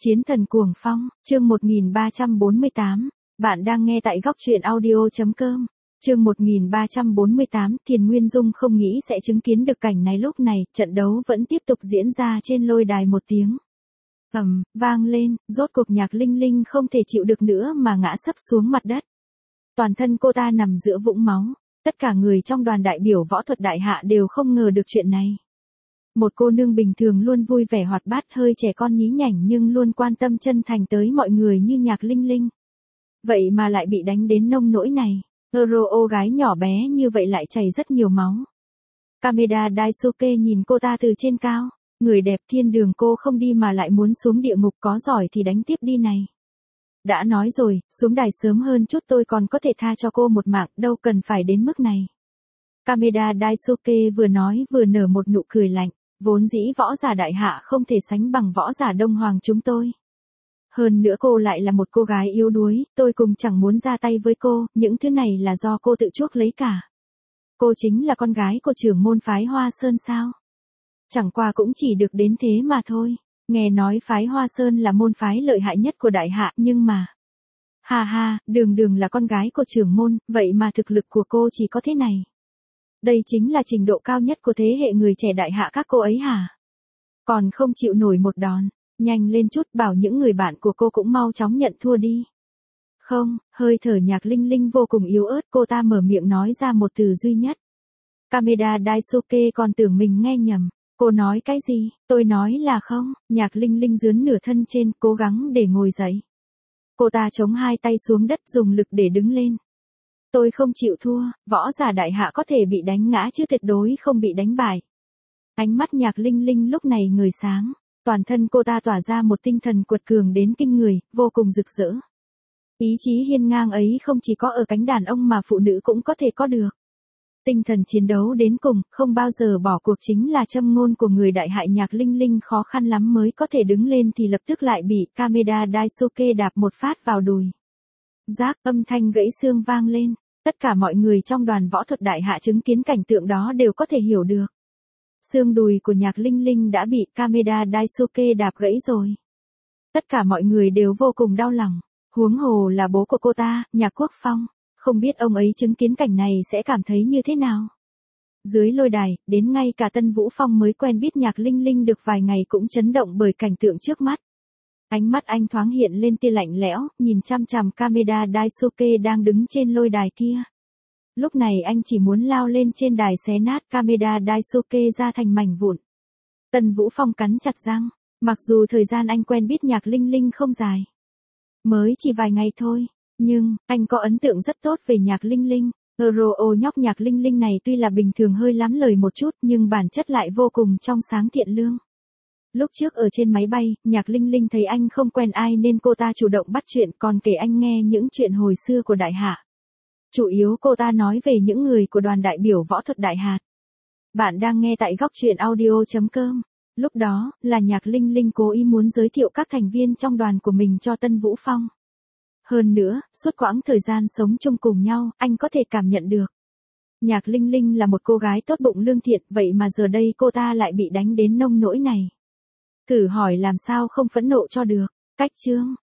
Chiến thần cuồng phong, chương 1348, bạn đang nghe tại góc truyện audio.com. Chương 1348, Thiền Nguyên Dung không nghĩ sẽ chứng kiến được cảnh này. Lúc này, trận đấu vẫn tiếp tục diễn ra trên lôi đài. Một tiếng vang lên, rốt cuộc Nhạc Linh Linh không thể chịu được nữa mà ngã sấp xuống mặt đất. Toàn thân cô ta nằm giữa vũng máu, tất cả người trong đoàn đại biểu võ thuật đại hạ đều không ngờ được chuyện này. Một cô nương bình thường luôn vui vẻ hoạt bát, hơi trẻ con nhí nhảnh nhưng luôn quan tâm chân thành tới mọi người như Nhạc Linh Linh. Vậy mà lại bị đánh đến nông nỗi này. Rô gái nhỏ bé như vậy lại chảy rất nhiều máu. Kameda Daisuke nhìn cô ta từ trên cao. Người đẹp thiên đường cô không đi mà lại muốn xuống địa ngục, có giỏi thì đánh tiếp đi này. Đã nói rồi, xuống đài sớm hơn chút tôi còn có thể tha cho cô một mạng, đâu cần phải đến mức này. Kameda Daisuke vừa nói vừa nở một nụ cười lạnh. Vốn dĩ võ giả đại hạ không thể sánh bằng võ giả đông hoàng chúng tôi. Hơn nữa cô lại là một cô gái yếu đuối, tôi cùng chẳng muốn ra tay với cô, những thứ này là do cô tự chuốc lấy cả. Cô chính là con gái của trưởng môn phái Hoa Sơn sao? Chẳng qua cũng chỉ được đến thế mà thôi. Nghe nói phái Hoa Sơn là môn phái lợi hại nhất của đại hạ, nhưng mà... đường là con gái của trưởng môn, vậy mà thực lực của cô chỉ có thế này. Đây chính là trình độ cao nhất của thế hệ người trẻ đại hạ các cô ấy hả? Còn không chịu nổi một đòn, nhanh lên chút, bảo những người bạn của cô cũng mau chóng nhận thua đi. Không, hơi thở Nhạc Linh Linh vô cùng yếu ớt, cô ta mở miệng nói ra một từ duy nhất. Kameda Daisuke còn tưởng mình nghe nhầm. Cô nói cái gì? Tôi nói là không. Nhạc Linh Linh dướn nửa thân trên, cố gắng để ngồi dậy. Cô ta chống hai tay xuống đất, dùng lực để đứng lên. Tôi không chịu thua, võ giả đại hạ có thể bị đánh ngã chứ tuyệt đối không bị đánh bại. Ánh mắt Nhạc Linh Linh lúc này ngời sáng, toàn thân cô ta tỏa ra một tinh thần quật cường đến kinh người, vô cùng rực rỡ. Ý chí hiên ngang ấy không chỉ có ở cánh đàn ông mà phụ nữ cũng có thể có được. Tinh thần chiến đấu đến cùng, không bao giờ bỏ cuộc chính là châm ngôn của người đại hại. Nhạc Linh Linh khó khăn lắm mới có thể đứng lên thì lập tức lại bị Kameda Daisuke đạp một phát vào đùi. Rác, âm thanh gãy xương vang lên. Tất cả mọi người trong đoàn võ thuật đại hạ chứng kiến cảnh tượng đó đều có thể hiểu được. Xương đùi của Nhạc Linh Linh đã bị Kameda Daisuke đạp gãy rồi. Tất cả mọi người đều vô cùng đau lòng. Huống hồ là bố của cô ta, Nhạc Quốc Phong. Không biết ông ấy chứng kiến cảnh này sẽ cảm thấy như thế nào. Dưới lôi đài, đến ngay cả Tân Vũ Phong mới quen biết Nhạc Linh Linh được vài ngày cũng chấn động bởi cảnh tượng trước mắt. Ánh mắt anh thoáng hiện lên tia lạnh lẽo, nhìn chăm chằm Kameda Daisuke đang đứng trên lôi đài kia. Lúc này anh chỉ muốn lao lên trên đài xé nát Kameda Daisuke ra thành mảnh vụn. Tân Vũ Phong cắn chặt răng, mặc dù thời gian anh quen biết Nhạc Linh Linh không dài. Mới chỉ vài ngày thôi, nhưng anh có ấn tượng rất tốt về Nhạc Linh Linh. Nhóc Nhạc Linh Linh này tuy là bình thường hơi lắm lời một chút nhưng bản chất lại vô cùng trong sáng thiện lương. Lúc trước ở trên máy bay, Nhạc Linh Linh thấy anh không quen ai nên cô ta chủ động bắt chuyện, còn kể anh nghe những chuyện hồi xưa của đại hạ. Chủ yếu cô ta nói về những người của đoàn đại biểu võ thuật đại hạ. Bạn đang nghe tại góc truyện audio.com. Lúc đó, là Nhạc Linh Linh cố ý muốn giới thiệu các thành viên trong đoàn của mình cho Tân Vũ Phong. Hơn nữa, suốt quãng thời gian sống chung cùng nhau, anh có thể cảm nhận được. Nhạc Linh Linh là một cô gái tốt bụng lương thiện, vậy mà giờ đây cô ta lại bị đánh đến nông nỗi này. Thử hỏi làm sao không phẫn nộ cho được. Cách chương,